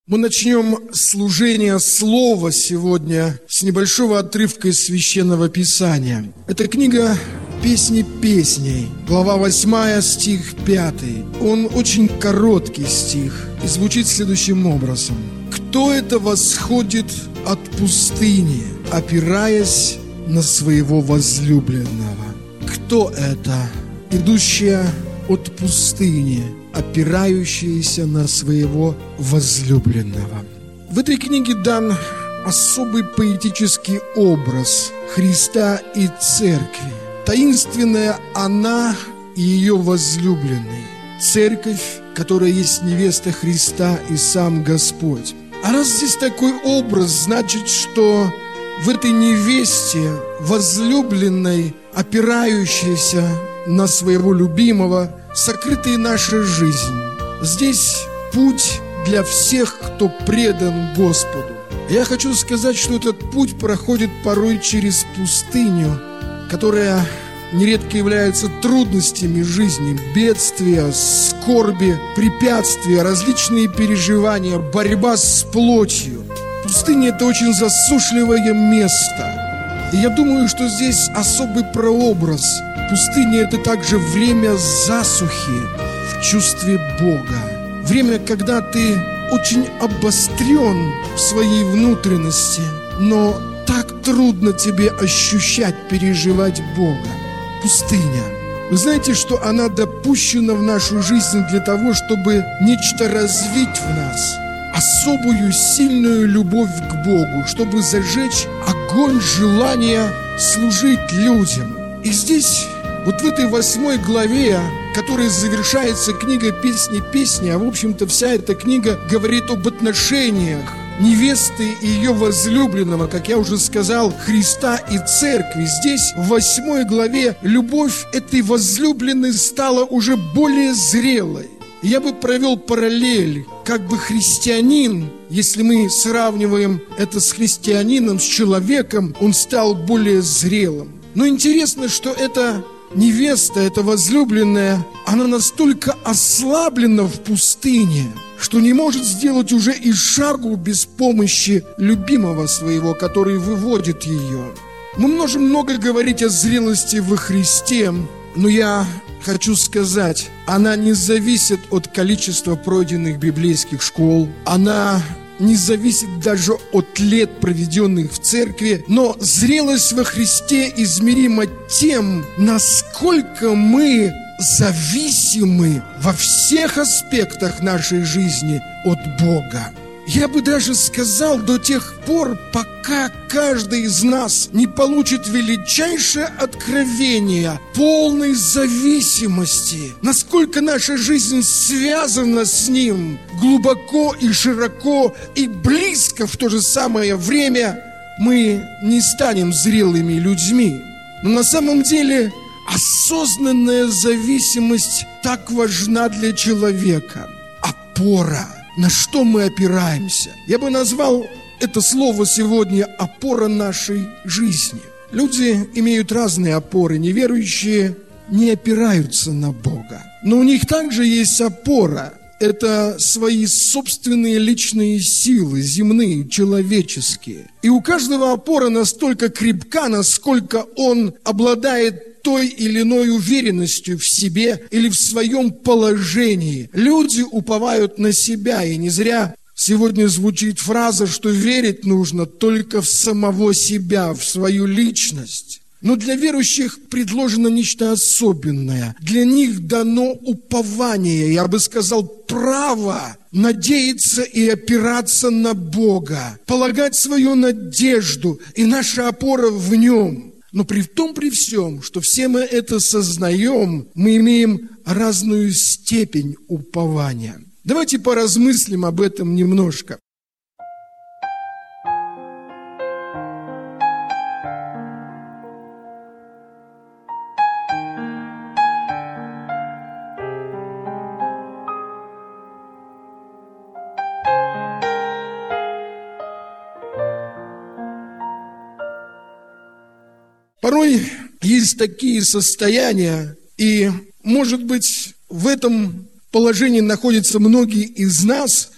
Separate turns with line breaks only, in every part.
Мы начнем служение Слова сегодня с небольшого отрывка из Священного Писания. Это книга «Песни песней», глава 8, стих 5. Он очень короткий стих и звучит следующим образом. «Кто это восходит от пустыни, опираясь на своего возлюбленного?» Кто это, идущая от пустыни, опирающаяся на своего возлюбленного? В этой книге дан особый поэтический образ Христа и Церкви. Таинственная она и ее возлюбленный. Церковь, которая есть невеста Христа и сам Господь. А раз здесь такой образ, значит, что в этой невесте возлюбленной, опирающейся на своего любимого, сокрыта и наша жизнь. Здесь путь для всех, кто предан Господу. Я хочу сказать, что этот путь проходит порой через пустыню, которая нередко является трудностями жизни, бедствия, скорби, препятствия, различные переживания, борьба с плотью. Пустыня – это очень засушливое место. И я думаю, что здесь особый прообраз. Пустыня – это также время засухи в чувстве Бога. Время, когда ты очень обострен в своей внутренности, но так трудно тебе ощущать, переживать Бога. Пустыня. Вы знаете, что она допущена в нашу жизнь для того, чтобы нечто развить в нас, особую сильную любовь к Богу, чтобы зажечь огонь желания служить людям. И здесь, вот в этой 8 главе, которой завершается книга «Песни песни», а в общем-то вся эта книга говорит об отношениях невесты и ее возлюбленного, как я уже сказал, Христа и Церкви. Здесь в 8 главе любовь этой возлюбленной стала уже более зрелой. Я бы провел параллель, как бы христианин, если мы сравниваем это с христианином, с человеком, он стал более зрелым. Но интересно, что эта невеста, эта возлюбленная, она настолько ослаблена в пустыне, что не может сделать уже и шагу без помощи любимого своего, который выводит ее. Мы можем много говорить о зрелости во Христе, но я хочу сказать, она не зависит от количества пройденных библейских школ, она не зависит даже от лет, проведенных в церкви, но зрелость во Христе измерима тем, насколько мы зависимы во всех аспектах нашей жизни от Бога. Я бы даже сказал, до тех пор, пока каждый из нас не получит величайшее откровение полной зависимости, насколько наша жизнь связана с Ним глубоко и широко и близко в то же самое время, мы не станем зрелыми людьми. Но на самом деле осознанная зависимость так важна для человека. Опора. На что мы опираемся? Я бы назвал это слово сегодня «опора нашей жизни». Люди имеют разные опоры. Неверующие не опираются на Бога. Но у них также есть опора. Это свои собственные личные силы, земные, человеческие. И у каждого опора настолько крепка, насколько он обладает той или иной уверенностью в себе или в своем положении. Люди уповают на себя, и не зря сегодня звучит фраза, что верить нужно только в самого себя, в свою личность. Но для верующих предложено нечто особенное. Для них дано упование, я бы сказал, право надеяться и опираться на Бога, полагать свою надежду, и наша опора в Нем. Но при всем, что все мы это сознаем, мы имеем разную степень упования. Давайте поразмыслим об этом немножко. Порой есть такие состояния, и, может быть, в этом положении находятся многие из нас,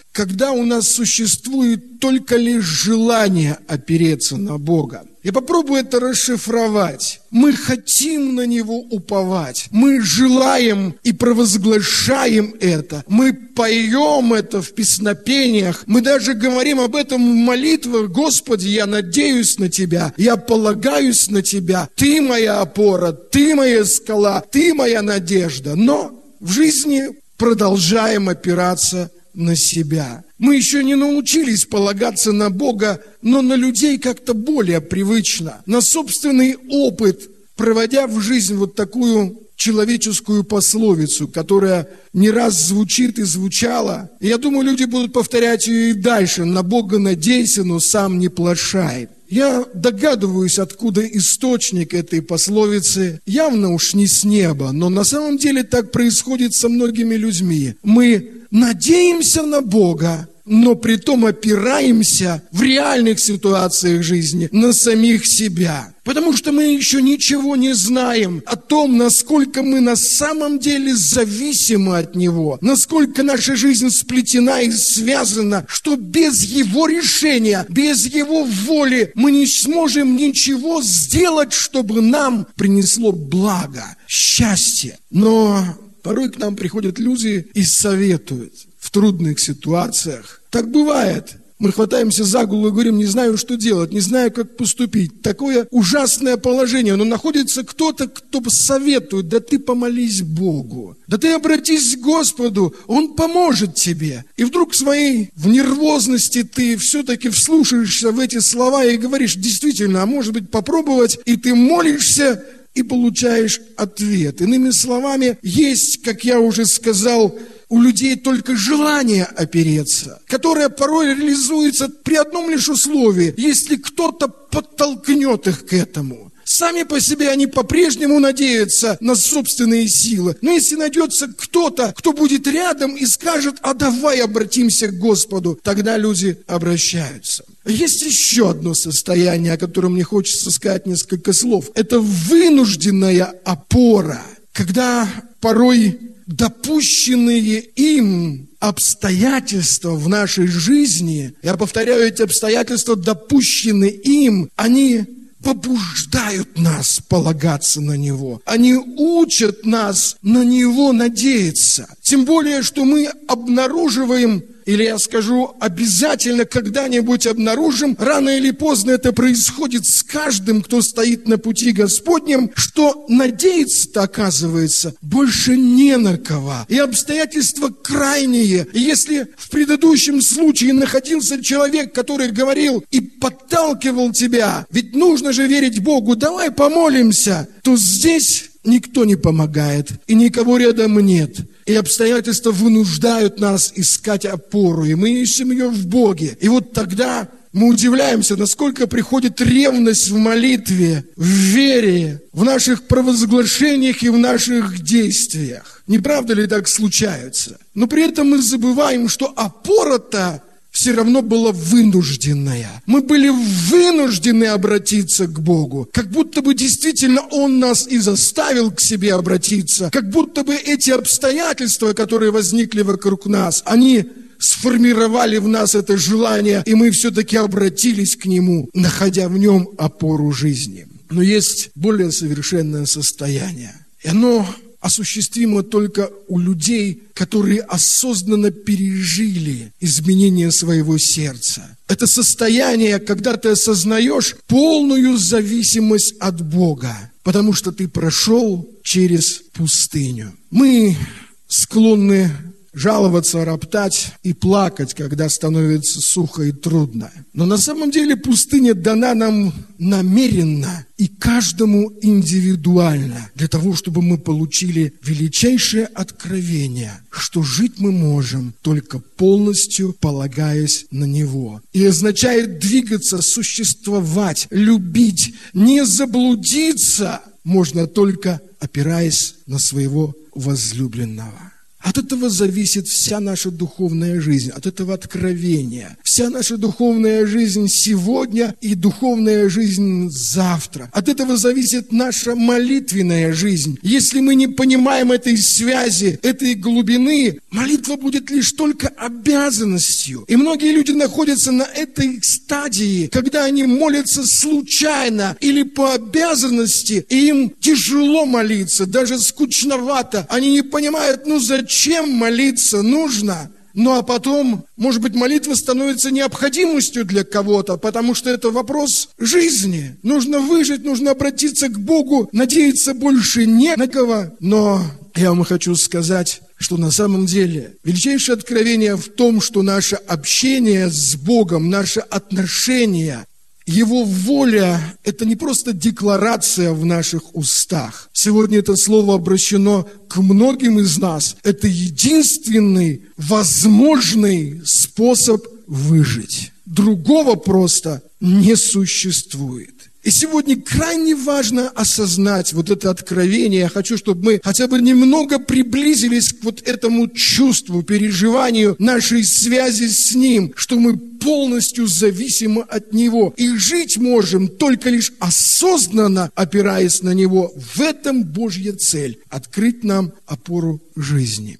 когда у нас существует только лишь желание опереться на Бога. Я попробую это расшифровать. Мы хотим на Него уповать. Мы желаем и провозглашаем это. Мы поем это в песнопениях. Мы даже говорим об этом в молитвах. Господи, я надеюсь на Тебя. Я полагаюсь на Тебя. Ты моя опора, Ты моя скала, Ты моя надежда. Но в жизни продолжаем опираться на себя. Мы еще не научились полагаться на Бога, но на людей как-то более привычно. На собственный опыт, проводя в жизнь вот такую человеческую пословицу, которая не раз звучит и звучала. И я думаю, люди будут повторять ее и дальше. На Бога надейся, но сам не плашай. Я догадываюсь, откуда источник этой пословицы. Явно уж не с неба, но на самом деле так происходит со многими людьми. Мы надеемся на Бога, но притом опираемся в реальных ситуациях жизни на самих себя. Потому что мы еще ничего не знаем о том, насколько мы на самом деле зависимы от Него, насколько наша жизнь сплетена и связана, что без Его решения, без Его воли мы не сможем ничего сделать, чтобы нам принесло благо, счастье. Но порой к нам приходят люди и советуют в трудных ситуациях. Так бывает. Мы хватаемся за голову и говорим, не знаю, что делать, не знаю, как поступить. Такое ужасное положение. Но находится кто-то, кто советует, да ты помолись Богу. Да ты обратись к Господу, Он поможет тебе. И вдруг в нервозности ты все-таки вслушаешься в эти слова и говоришь, действительно, а может быть попробовать, и ты молишься, и получаешь ответ. Иными словами, есть, как я уже сказал, у людей только желание опереться, которое порой реализуется при одном лишь условии, если кто-то подтолкнет их к этому. Сами по себе они по-прежнему надеются на собственные силы. Но если найдется кто-то, кто будет рядом и скажет, а давай обратимся к Господу, тогда люди обращаются. Есть еще одно состояние, о котором мне хочется сказать несколько слов. Это вынужденная опора, когда порой допущенные им обстоятельства в нашей жизни, я повторяю, эти обстоятельства допущены им, они побуждают нас полагаться на Него. Они учат нас на Него надеяться. Тем более, что мы обнаруживаем, или я скажу, обязательно когда-нибудь обнаружим, рано или поздно это происходит с каждым, кто стоит на пути Господнем, что надеяться-то, оказывается, больше не на кого. И обстоятельства крайние. И если в предыдущем случае находился человек, который говорил и подталкивал тебя, ведь нужно же верить Богу, давай помолимся, то здесь никто не помогает, и никого рядом нет. И обстоятельства вынуждают нас искать опору, и мы ищем ее в Боге. И вот тогда мы удивляемся, насколько приходит ревность в молитве, в вере, в наших провозглашениях и в наших действиях. Не правда ли так случается? Но при этом мы забываем, что опора-то все равно была вынужденная. Мы были вынуждены обратиться к Богу. Как будто бы действительно Он нас и заставил к себе обратиться. Как будто бы эти обстоятельства, которые возникли вокруг нас, они сформировали в нас это желание, и мы все-таки обратились к Нему, находя в Нем опору жизни. Но есть более совершенное состояние. И оно осуществимо только у людей, которые осознанно пережили изменение своего сердца. Это состояние, когда ты осознаешь полную зависимость от Бога, потому что ты прошел через пустыню. Мы склонны жаловаться, роптать и плакать, когда становится сухо и трудно. Но на самом деле пустыня дана нам намеренно и каждому индивидуально, для того, чтобы мы получили величайшее откровение, что жить мы можем только полностью полагаясь на Него. И означает двигаться, существовать, любить, не заблудиться можно только опираясь на своего возлюбленного. От этого зависит вся наша духовная жизнь, от этого откровения. Вся наша духовная жизнь сегодня и духовная жизнь завтра. От этого зависит наша молитвенная жизнь. Если мы не понимаем этой связи, этой глубины, молитва будет лишь только обязанностью. И многие люди находятся на этой стадии, когда они молятся случайно или по обязанности, и им тяжело молиться, даже скучновато. Они не понимают, зачем молиться нужно. Ну а потом, может быть, молитва становится необходимостью для кого-то, потому что это вопрос жизни. Нужно выжить, нужно обратиться к Богу, надеяться больше не на кого. Но я вам хочу сказать, что на самом деле величайшее откровение в том, что наше общение с Богом, наши отношения, Его воля – это не просто декларация в наших устах. Сегодня это слово обращено к многим из нас. Это единственный возможный способ выжить. Другого просто не существует. И сегодня крайне важно осознать вот это откровение. Я хочу, чтобы мы хотя бы немного приблизились к вот этому чувству, переживанию нашей связи с Ним, что мы полностью зависимы от Него. И жить можем только лишь осознанно, опираясь на Него. В этом Божья цель – открыть нам опору жизни.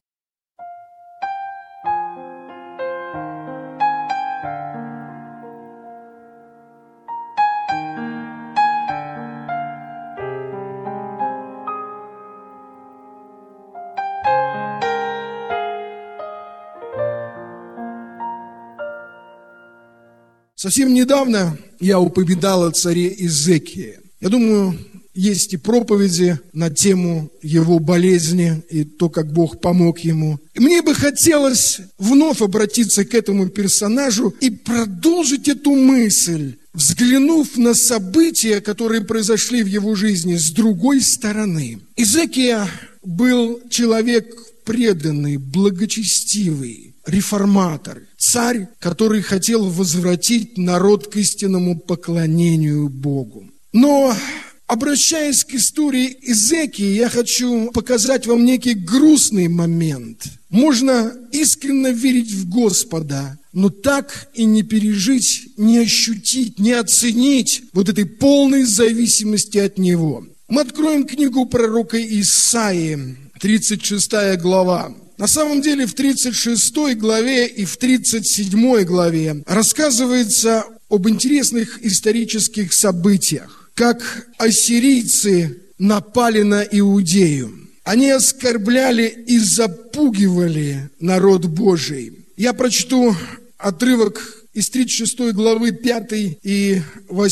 Совсем недавно я упоминал о царе Иезекии. Я думаю, есть и проповеди на тему его болезни и то, как Бог помог ему. И мне бы хотелось вновь обратиться к этому персонажу и продолжить эту мысль, взглянув на события, которые произошли в его жизни с другой стороны. Иезекия был человек преданный, благочестивый, реформатор, царь, который хотел возвратить народ к истинному поклонению Богу. Но, обращаясь к истории Иезекии, я хочу показать вам некий грустный момент. Можно искренне верить в Господа, но так и не пережить, не ощутить, не оценить вот этой полной зависимости от Него. Мы откроем книгу пророка Исаии, 36 глава. На самом деле в 36 главе и в 37 главе рассказывается об интересных исторических событиях, как ассирийцы напали на Иудею. Они оскорбляли и запугивали народ Божий. Я прочту отрывок из 36 главы 5 и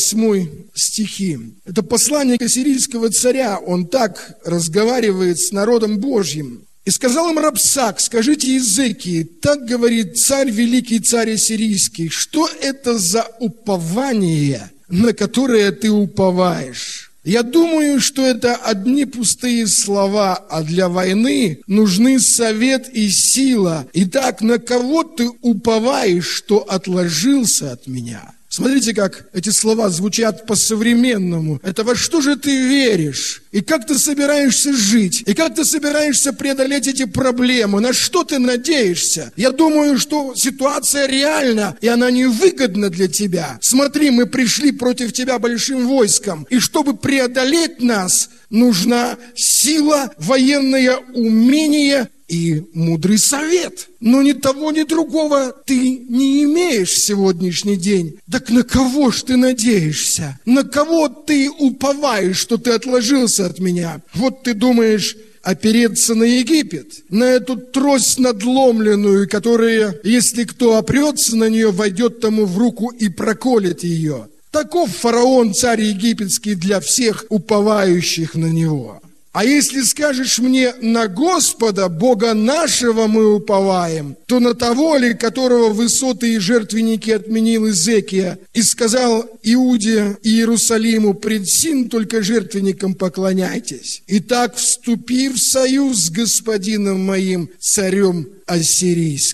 8 стихи. Это посланник ассирийского царя, он так разговаривает с народом Божьим. «И сказал им Рабсак, скажите Иезекии, так говорит царь, великий царь ассирийский, что это за упование, на которое ты уповаешь? Я думаю, что это одни пустые слова, а для войны нужны совет и сила. Итак, на кого ты уповаешь, что отложился от меня?» Смотрите, как эти слова звучат по-современному. Это во что же ты веришь? И как ты собираешься жить? И как ты собираешься преодолеть эти проблемы? На что ты надеешься? Я думаю, что ситуация реальна, и она невыгодна для тебя. Смотри, мы пришли против тебя большим войском, и чтобы преодолеть нас, нужна сила, военное умение и мудрый совет. Но ни того, ни другого ты не имеешь в сегодняшний день. Так на кого ж ты надеешься? На кого ты уповаешь, что ты отложился от меня? Вот ты думаешь опереться на Египет, на эту трость надломленную, которая, если кто опрется на нее, войдет тому в руку и проколет ее. Таков фараон, царь египетский, для всех уповающих на него. А если скажешь мне, на Господа, Бога нашего мы уповаем, то на того ли, которого высоты и жертвенники отменил Иезекия, и сказал Иуде и Иерусалиму, пред сим только жертвенникам поклоняйтесь. Итак, вступи в союз с господином моим, царем ассирийским.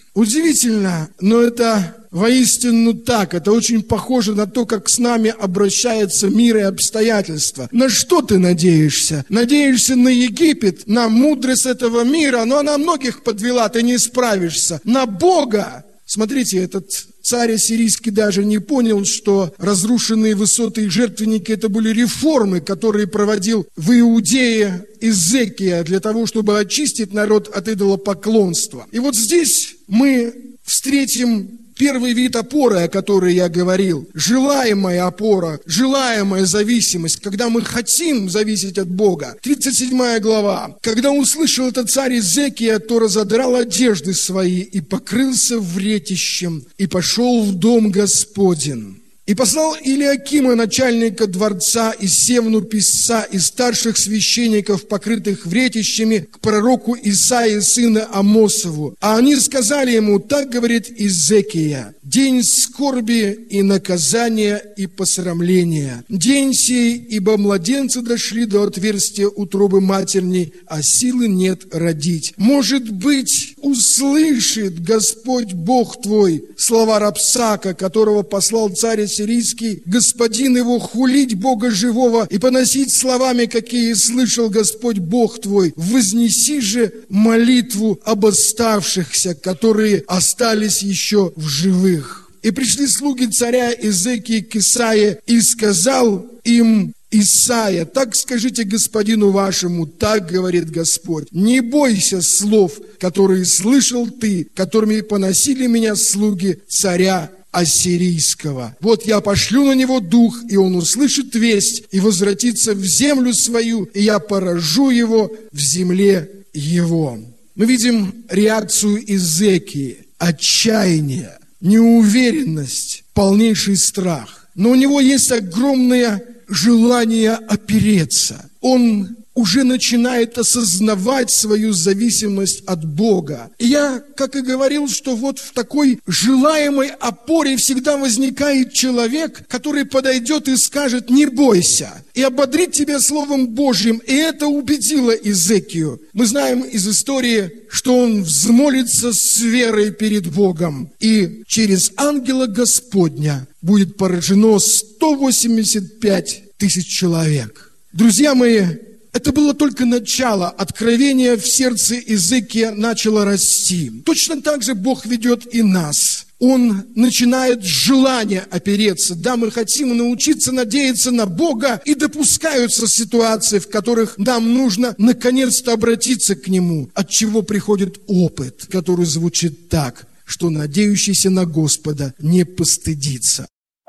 Удивительно, но это воистину так. Это очень похоже на то, как с нами обращается мир и обстоятельства. На что ты надеешься? Надеешься на Египет, на мудрость этого мира, но она многих подвела, ты не справишься. На Бога. Смотрите, этот царь ассирийский даже не понял, что разрушенные высоты и жертвенники – это были реформы, которые проводил в Иудее Иезекия для того, чтобы очистить народ от идолопоклонства. И вот здесь мы встретим первый вид опоры, о которой я говорил. Желаемая опора, желаемая зависимость, когда мы хотим зависеть от Бога. 37 глава. «Когда услышал этот царь Иезекия, то разодрал одежды свои и покрылся вретищем, и пошел в дом Господень. И послал Илиакима, начальника дворца, и Севну, писца, и старших священников, покрытых вретищами, к пророку Исаии, сына Амосову. А они сказали ему: так говорит Иезекия: день скорби и наказания и посрамления. День сей, ибо младенцы дошли до отверстия утробы матерней, а силы нет родить. Может быть, услышит Господь Бог твой слова Рапсака, которого послал царь ассирийский, господин его, хулить Бога живого и поносить словами, какие слышал Господь Бог твой. Вознеси же молитву об оставшихся, которые остались еще в живых. И пришли слуги царя Иезекии к Исаии, и сказал им Исаия: так скажите господину вашему, так говорит Господь: не бойся слов, которые слышал ты, которыми поносили меня слуги царя ассирийского. Вот я пошлю на него дух, и он услышит весть, и возвратится в землю свою, и я поражу его в земле его». Мы видим реакцию Иезекии: отчаяние, неуверенность, полнейший страх. Но у него есть огромное желание опереться. Он уже начинает осознавать свою зависимость от Бога. И я, как и говорил, что вот в такой желаемой опоре всегда возникает человек, который подойдет и скажет: не бойся, и ободрит тебя Словом Божьим. И это убедило Иезекию. Мы знаем из истории, что он взмолится с верой перед Богом, и через ангела Господня будет поражено 185 тысяч человек. Друзья мои, это было только начало. Откровение в сердце Иезекия начало расти. Точно так же Бог ведет и нас. Он начинает с желания опереться. Да, мы хотим научиться надеяться на Бога, и допускаются ситуации, в которых нам нужно наконец-то обратиться к Нему, от чего приходит опыт, который звучит так, что надеющийся на Господа не постыдится.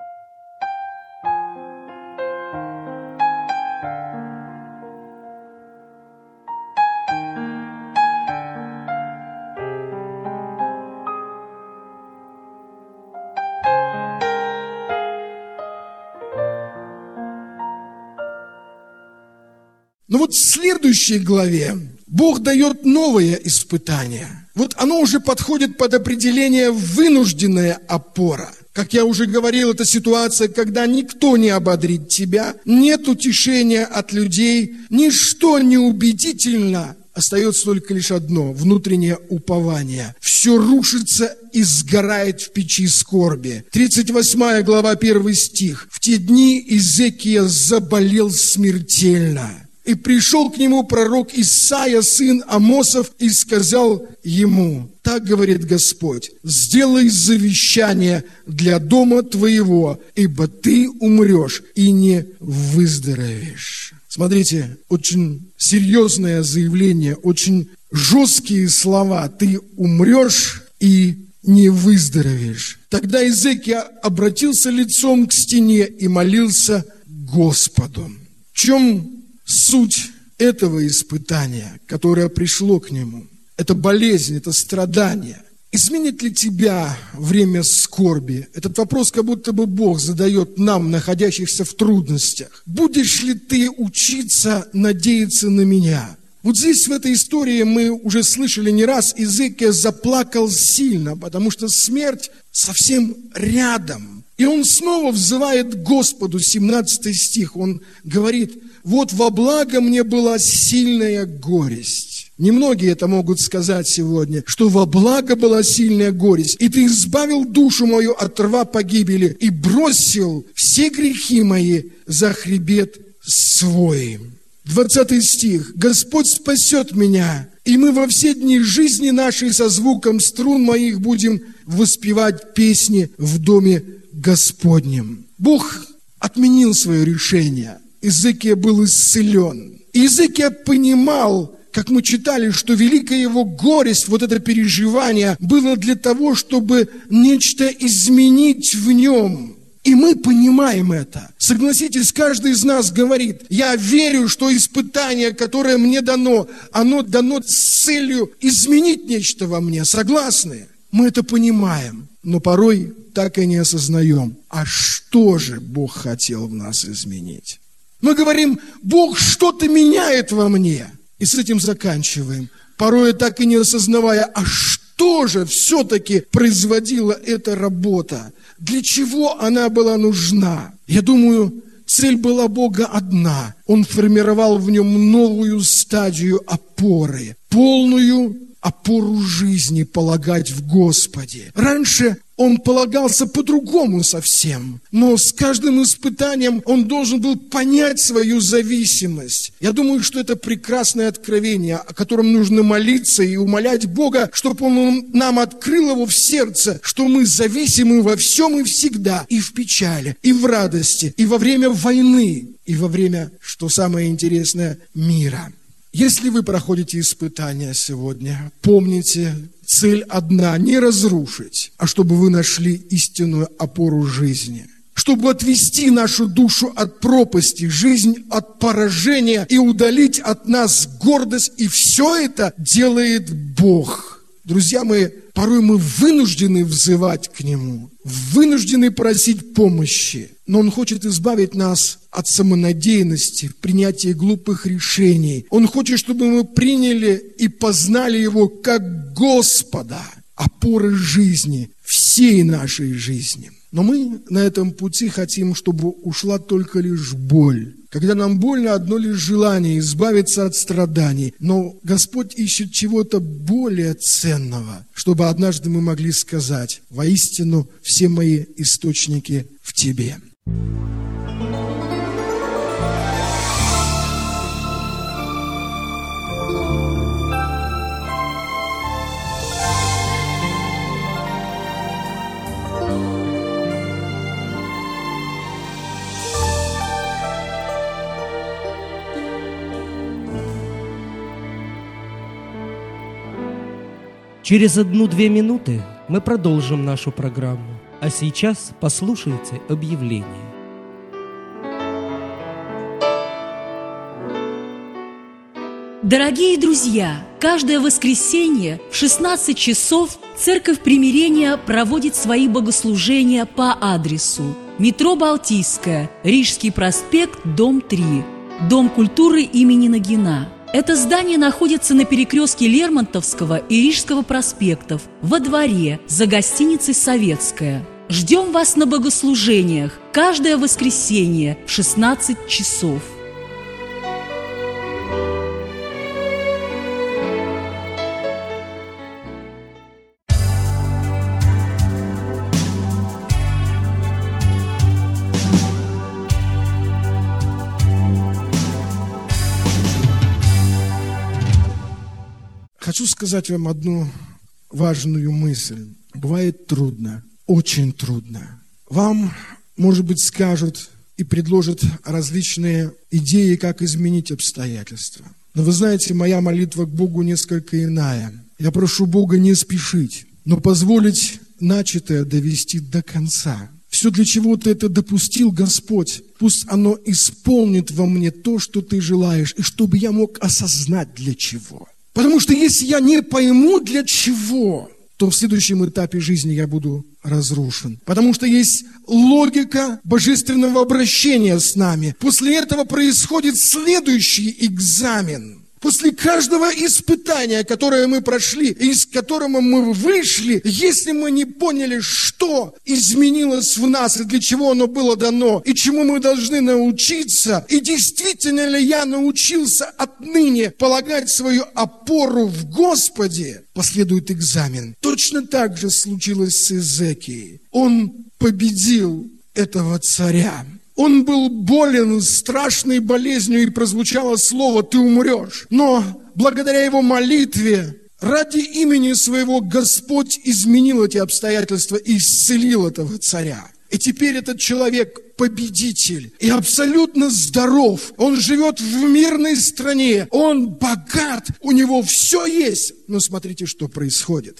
Но вот в следующей главе Бог дает новое испытание. Вот оно уже подходит под определение «вынужденная опора». Как я уже говорил, это ситуация, когда никто не ободрит тебя, нет утешения от людей, ничто не убедительно. Остается только лишь одно – внутреннее упование. Все рушится и сгорает в печи скорби. 38 глава, 1 стих. «В те дни Иезекия заболел смертельно. И пришел к нему пророк Исаия, сын Амосов, и сказал ему: так говорит Господь: сделай завещание для дома твоего, ибо ты умрешь и не выздоровеешь». Смотрите, очень серьезное заявление, очень жесткие слова. Ты умрешь и не выздоровеешь. Тогда Иезекия обратился лицом к стене и молился Господу. В чем суть этого испытания, которое пришло к нему? Это болезнь, это страдание. Изменит ли тебя время скорби? Этот вопрос как будто бы Бог задает нам, находящихся в трудностях. Будешь ли ты учиться надеяться на меня? Вот здесь, в этой истории, мы уже слышали не раз, Иезекия заплакал сильно, потому что смерть совсем рядом. И он снова взывает к Господу, 17 стих, он говорит: «Вот во благо мне была сильная горесть». Немногие это могут сказать сегодня, что во благо была сильная горесть, и Ты избавил душу мою от рва погибели и бросил все грехи мои за хребет свой. 20 стих. Господь спасет меня, и мы во все дни жизни нашей со звуком струн моих будем воспевать песни в доме Господнем. Бог отменил свое решение. Иезекия был исцелен. Иезекия понимал, как мы читали, что великая его горесть, вот это переживание, было для того, чтобы нечто изменить в нем. И мы понимаем это. Согласитесь, каждый из нас говорит: я верю, что испытание, которое мне дано, оно дано с целью изменить нечто во мне. Согласны? Мы это понимаем, но порой так и не осознаем. А что же Бог хотел в нас изменить? Мы говорим: Бог что-то меняет во мне. И с этим заканчиваем. Порой так и не осознавая, а что же все-таки производила эта работа? Для чего она была нужна? Я думаю, цель была Бога одна. Он формировал в нем новую стадию опоры, полную опору жизни полагать в Господе. Раньше он полагался по-другому совсем, но с каждым испытанием он должен был понять свою зависимость. Я думаю, что это прекрасное откровение, о котором нужно молиться и умолять Бога, чтобы Он нам открыл его в сердце, что мы зависимы во всем и всегда, и в печали, и в радости, и во время войны, и во время, что самое интересное, мира. Если вы проходите испытания сегодня, помните, цель одна – не разрушить, а чтобы вы нашли истинную опору жизни. Чтобы отвести нашу душу от пропасти, жизнь от поражения и удалить от нас гордость. И все это делает Бог. Друзья мои, порой мы вынуждены взывать к Нему, вынуждены просить помощи. Но Он хочет избавить нас от самонадеянности, в принятии глупых решений. Он хочет, чтобы мы приняли и познали Его как Господа, опоры жизни, всей нашей жизни. Но мы на этом пути хотим, чтобы ушла только лишь боль. Когда нам больно, одно лишь желание избавиться от страданий. Но Господь ищет чего-то более ценного, чтобы однажды мы могли сказать: воистину все мои источники в Тебе.
Через 1-2 минуты мы продолжим нашу программу. А сейчас послушайте объявление.
Дорогие друзья, каждое воскресенье в 16 часов Церковь Примирения проводит свои богослужения по адресу: метро Балтийская, Рижский проспект, дом 3, Дом культуры имени Нагина. Это здание находится на перекрестке Лермонтовского и Рижского проспектов, во дворе, за гостиницей «Советская». Ждем вас на богослужениях каждое воскресенье в 16 часов.
Хочу сказать вам одну важную мысль. Бывает трудно, очень трудно. Вам, может быть, скажут и предложат различные идеи, как изменить обстоятельства. Но вы знаете, моя молитва к Богу несколько иная. Я прошу Бога не спешить, но позволить начатое довести до конца. Все, для чего Ты это допустил, Господь, пусть оно исполнит во мне то, что Ты желаешь, и чтобы я мог осознать, для чего. Потому что если я не пойму, для чего, то в следующем этапе жизни я буду разрушен. Потому что есть логика божественного обращения с нами. После этого происходит следующий экзамен. После каждого испытания, которое мы прошли, из которого мы вышли, если мы не поняли, что изменилось в нас и для чего оно было дано, и чему мы должны научиться, и действительно ли я научился отныне полагать свою опору в Господе, последует экзамен. Точно так же случилось с Иезекией. Он победил этого царя. Он был болен страшной болезнью, и прозвучало слово «ты умрешь». Но благодаря его молитве, ради имени своего, Господь изменил эти обстоятельства и исцелил этого царя. И теперь этот человек победитель и абсолютно здоров. Он живет в мирной стране, он богат, у него все есть. Но смотрите, что происходит.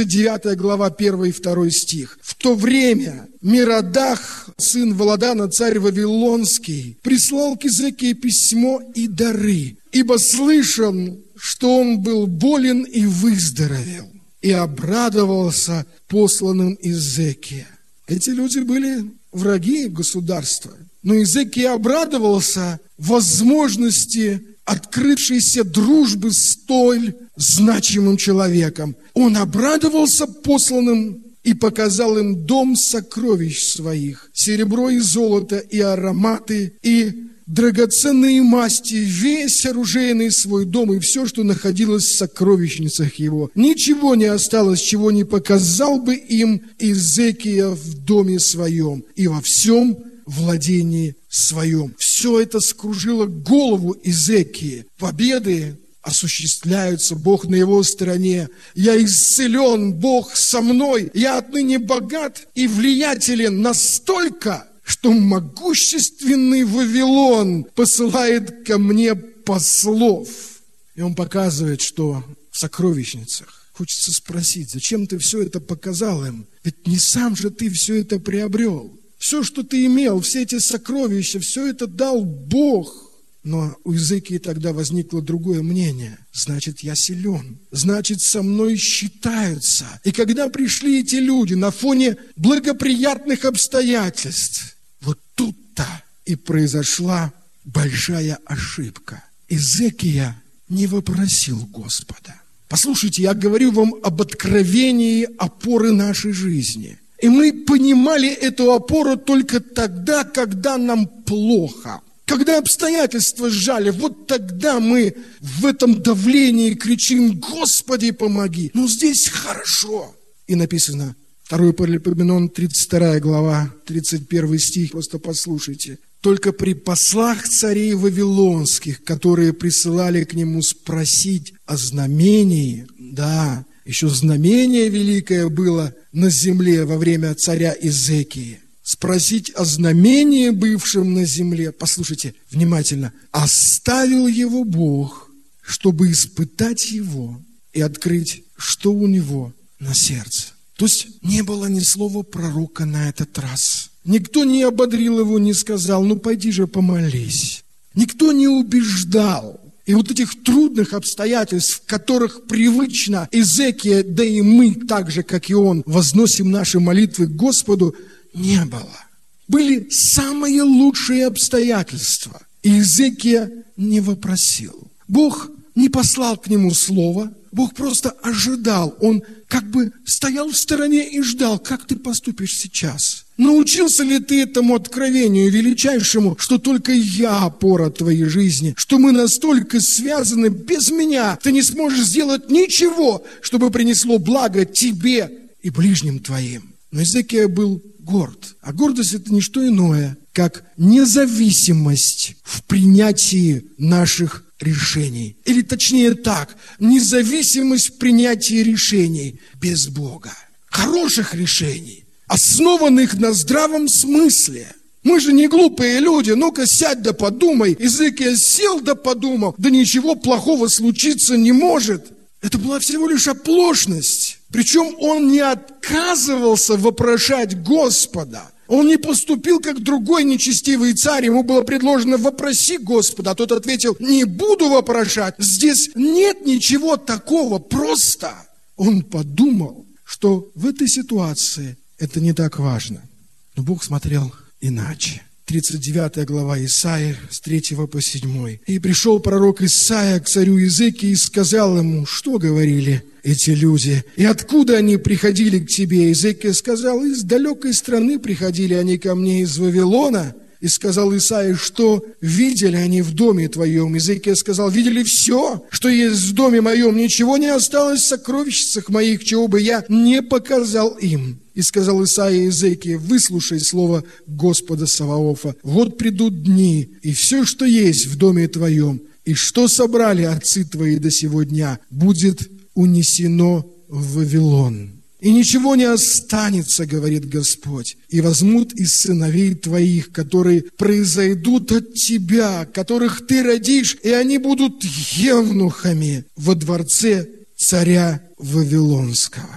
39 глава, 1 и 2 стих. «В то время Мирадах, сын Валадана, царь Вавилонский, прислал к Иезекии письмо и дары, ибо слышал, что он был болен и выздоровел, и обрадовался посланным Иезекия». Эти люди были враги государства. Но Иезекия обрадовался возможности открывшейся дружбы с столь значимым человеком. Он обрадовался посланным и показал им дом сокровищ своих, серебро и золото, и ароматы, и драгоценные масти, весь оружейный свой дом и все, что находилось в сокровищницах его. Ничего не осталось, чего не показал бы им Иезекия в доме своем и во всем владении своем. Все это скружило голову Иезекии. Победы осуществляются, Бог на его стороне. Я исцелен, Бог со мной. Я отныне богат и влиятелен настолько, что могущественный Вавилон посылает ко мне послов. И он показывает, что в сокровищницах. Хочется спросить, зачем ты все это показал им? Ведь не сам же ты все это приобрел. Все, что ты имел, все эти сокровища, все это дал Бог. Но у Иезекии тогда возникло другое мнение. Значит, я силен. Значит, со мной считаются. И когда пришли эти люди на фоне благоприятных обстоятельств, вот тут-то и произошла большая ошибка. Иезекия не вопросил Господа. Послушайте, я говорю вам об откровении опоры нашей жизни. И мы понимали эту опору только тогда, когда нам плохо. Когда обстоятельства сжали, вот тогда мы в этом давлении кричим: «Господи, помоги!» Но здесь хорошо. И написано, 2 Паралипоменон, 32 глава, 31 стих, просто послушайте. «Только при послах царей вавилонских, которые присылали к нему спросить о знамении», да, еще знамение великое было на земле во время царя Иезекии, спросить о знамении, бывшем на земле, послушайте внимательно, оставил его Бог, чтобы испытать его и открыть, что у него на сердце. То есть не было ни слова пророка на этот раз. Никто не ободрил его, не сказал: ну пойди же помолись. Никто не убеждал. И вот этих трудных обстоятельств, в которых привычно Иезекия, да и мы, так же, как и он, возносим наши молитвы к Господу, не было. Были самые лучшие обстоятельства. И Иезекия не вопросил. Бог не послал к нему слова, Бог просто ожидал. Он как бы стоял в стороне и ждал, как ты поступишь сейчас. Научился ли ты этому откровению величайшему, что только я опора твоей жизни, что мы настолько связаны, без меня ты не сможешь сделать ничего, чтобы принесло благо тебе и ближним твоим. Но Иезекия был горд. А гордость – это не что иное, как независимость в принятии наших решений. Или точнее так, независимость в принятии решений без Бога. Хороших решений, основанных на здравом смысле. Мы же не глупые люди, ну-ка сядь да подумай. Иезекия сел да подумал, да ничего плохого случиться не может. Это была всего лишь оплошность. Причем он не отказывался вопрошать Господа. Он не поступил, как другой нечестивый царь. Ему было предложено: вопроси Господа. А тот ответил: не буду вопрошать. Здесь нет ничего такого. Просто он подумал, что в этой ситуации это не так важно. Но Бог смотрел иначе. 39 глава Исаии, с 3 по 7. «И пришел пророк Исаия к царю Иезекии и сказал ему, что говорили эти люди, и откуда они приходили к тебе?» Иезекия сказал, из далекой страны приходили они ко мне, из Вавилона. И сказал Исаия, что видели они в доме твоем. Иезекия сказал, видели все, что есть в доме моем, ничего не осталось в сокровищницах моих, чего бы я не показал им. И сказал Исаия Иезекии, выслушай слово Господа Саваофа. Вот придут дни, и все, что есть в доме твоем, и что собрали отцы твои до сего дня, будет унесено в Вавилон. И ничего не останется, говорит Господь, и возьмут из сыновей твоих, которые произойдут от тебя, которых ты родишь, и они будут евнухами во дворце царя Вавилонского».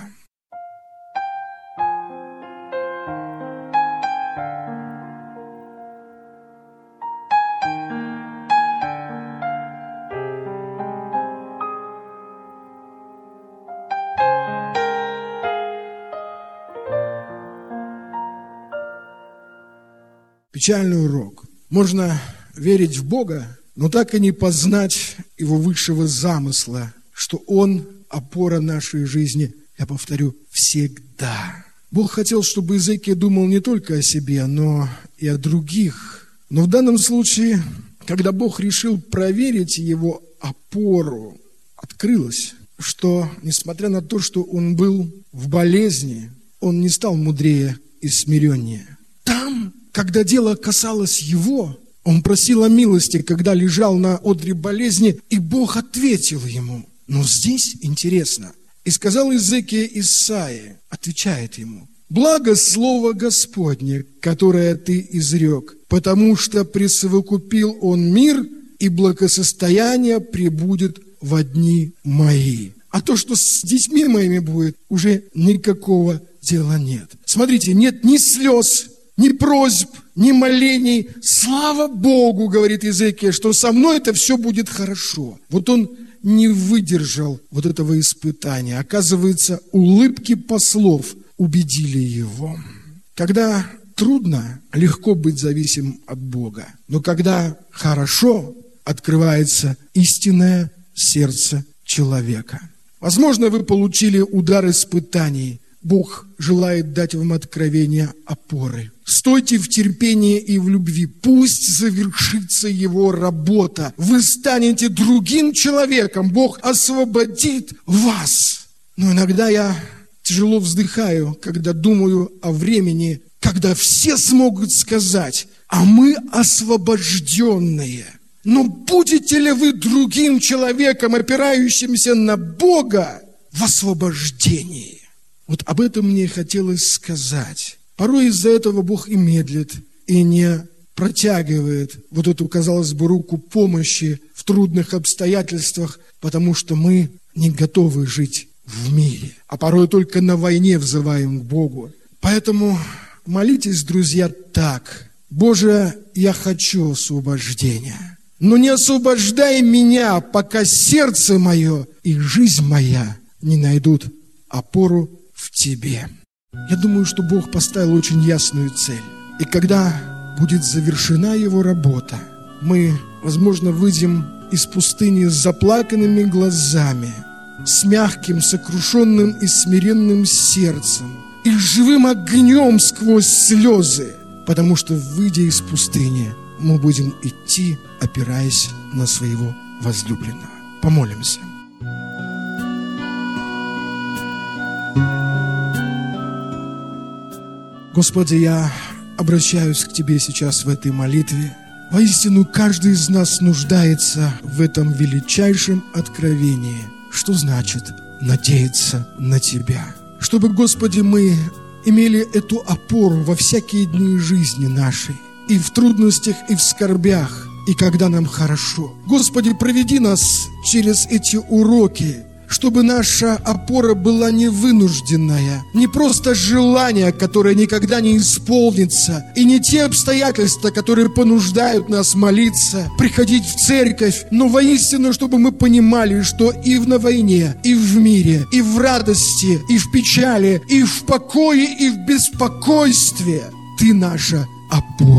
Печальный урок. Можно верить в Бога, но так и не познать Его высшего замысла, что Он опора нашей жизни, я повторю, всегда. Бог хотел, чтобы Иезекия думал не только о себе, но и о других. Но в данном случае, когда Бог решил проверить его опору, открылось, что, несмотря на то, что он был в болезни, он не стал мудрее и смиреннее. Там, когда дело касалось его, он просил о милости, когда лежал на одре болезни, и Бог ответил ему. Но здесь интересно. «И сказал Иезекия Исаии», отвечает ему, «Благо слово Господне, которое ты изрек, потому что присовокупил он мир, и благосостояние пребудет во дни мои». А то, что с детьми моими будет, уже никакого дела нет. Смотрите, нет ни слез, ни просьб, ни молений. Слава Богу, говорит Иезекия, что со мной это все будет хорошо. Вот он не выдержал вот этого испытания. Оказывается, улыбки послов убедили его. Когда трудно, легко быть зависимым от Бога. Но когда хорошо, открывается истинное сердце человека. Возможно, вы получили удар испытаний. Бог желает дать вам откровение опоры. Стойте в терпении и в любви. Пусть завершится Его работа. Вы станете другим человеком. Бог освободит вас. Но иногда я тяжело вздыхаю, когда думаю о времени, когда все смогут сказать, а мы освобожденные. Но будете ли вы другим человеком, опирающимся на Бога в освобождении? Вот об этом мне хотелось сказать. Порой из-за этого Бог и медлит, и не протягивает вот эту, казалось бы, руку помощи в трудных обстоятельствах, потому что мы не готовы жить в мире, а порой только на войне взываем к Богу. Поэтому молитесь, друзья, так. «Боже, я хочу освобождения, но не освобождай меня, пока сердце мое и жизнь моя не найдут опору в Тебе». Я думаю, что Бог поставил очень ясную цель. И когда будет завершена Его работа, мы, возможно, выйдем из пустыни с заплаканными глазами, с мягким, сокрушенным и смиренным сердцем и живым огнем сквозь слезы, потому что, выйдя из пустыни, мы будем идти, опираясь на своего возлюбленного. Помолимся. Господи, я обращаюсь к Тебе сейчас в этой молитве. Воистину, каждый из нас нуждается в этом величайшем откровении. Что значит надеяться на Тебя? Чтобы, Господи, мы имели эту опору во всякие дни жизни нашей, и в трудностях, и в скорбях, и когда нам хорошо. Господи, проведи нас через эти уроки, чтобы наша опора была не вынужденная, не просто желание, которое никогда не исполнится, и не те обстоятельства, которые понуждают нас молиться, приходить в церковь, но воистину, чтобы мы понимали, что и на войне, и в мире, и в радости, и в печали, и в покое, и в беспокойстве Ты наша опора.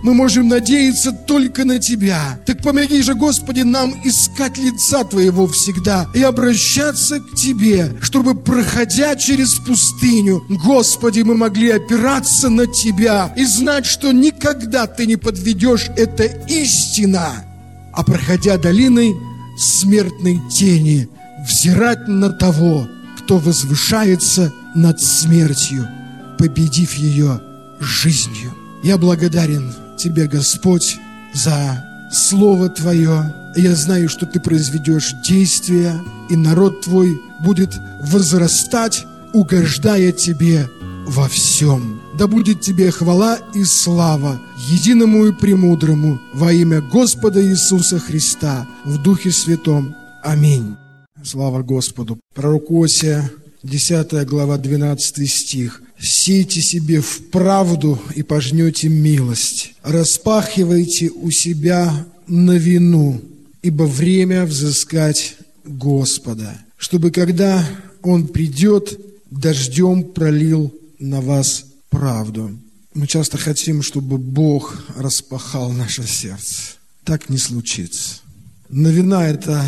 Мы можем надеяться только на Тебя. Так помоги же, Господи, нам искать лица Твоего всегда и обращаться к Тебе, чтобы, проходя через пустыню, Господи, мы могли опираться на Тебя и знать, что никогда Ты не подведешь, это истина. А проходя долиной смертной тени, взирать на того, кто возвышается над смертью, победив ее жизнью. Я благодарен Тебе, Господь, за Слово Твое. Я знаю, что Ты произведешь действия, и народ Твой будет возрастать, угождая Тебе во всем. Да будет Тебе хвала и слава, единому и премудрому, во имя Господа Иисуса Христа, в Духе Святом. Аминь. Слава Господу. Пророк Осия, 10 глава, 12 стих. «Сейте себе в правду и пожнете милость. Распахивайте у себя новину, ибо время взыскать Господа, чтобы, когда Он придет, дождем пролил на вас правду». Мы часто хотим, чтобы Бог распахал наше сердце. Так не случится. Новина – это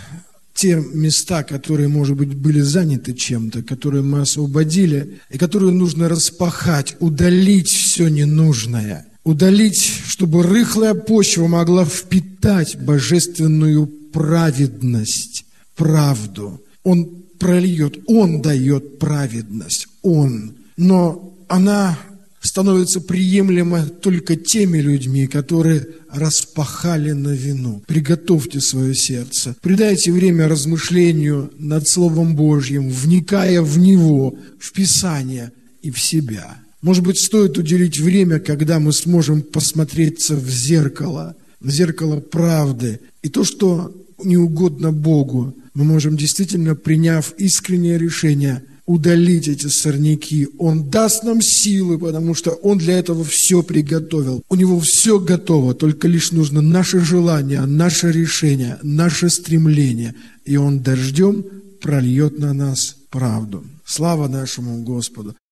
те места, которые, может быть, были заняты чем-то, которые мы освободили, и которые нужно распахать, удалить все ненужное. Удалить, чтобы рыхлая почва могла впитать божественную праведность, правду. Он прольет, Он дает праведность, Он. Но она становится приемлема только теми людьми, которые распахали новину. Приготовьте свое сердце, придайте время размышлению над Словом Божьим, вникая в него, в Писание и в себя. Может быть, стоит уделить время, когда мы сможем посмотреться в зеркало правды. И то, что не угодно Богу, мы можем действительно, приняв искреннее решение, удалить эти сорняки. Он даст нам силы, потому что Он для этого все приготовил. У Него все готово, только лишь нужно наше желание, наше решение, наше стремление. И Он дождем прольет на нас правду. Слава нашему Господу!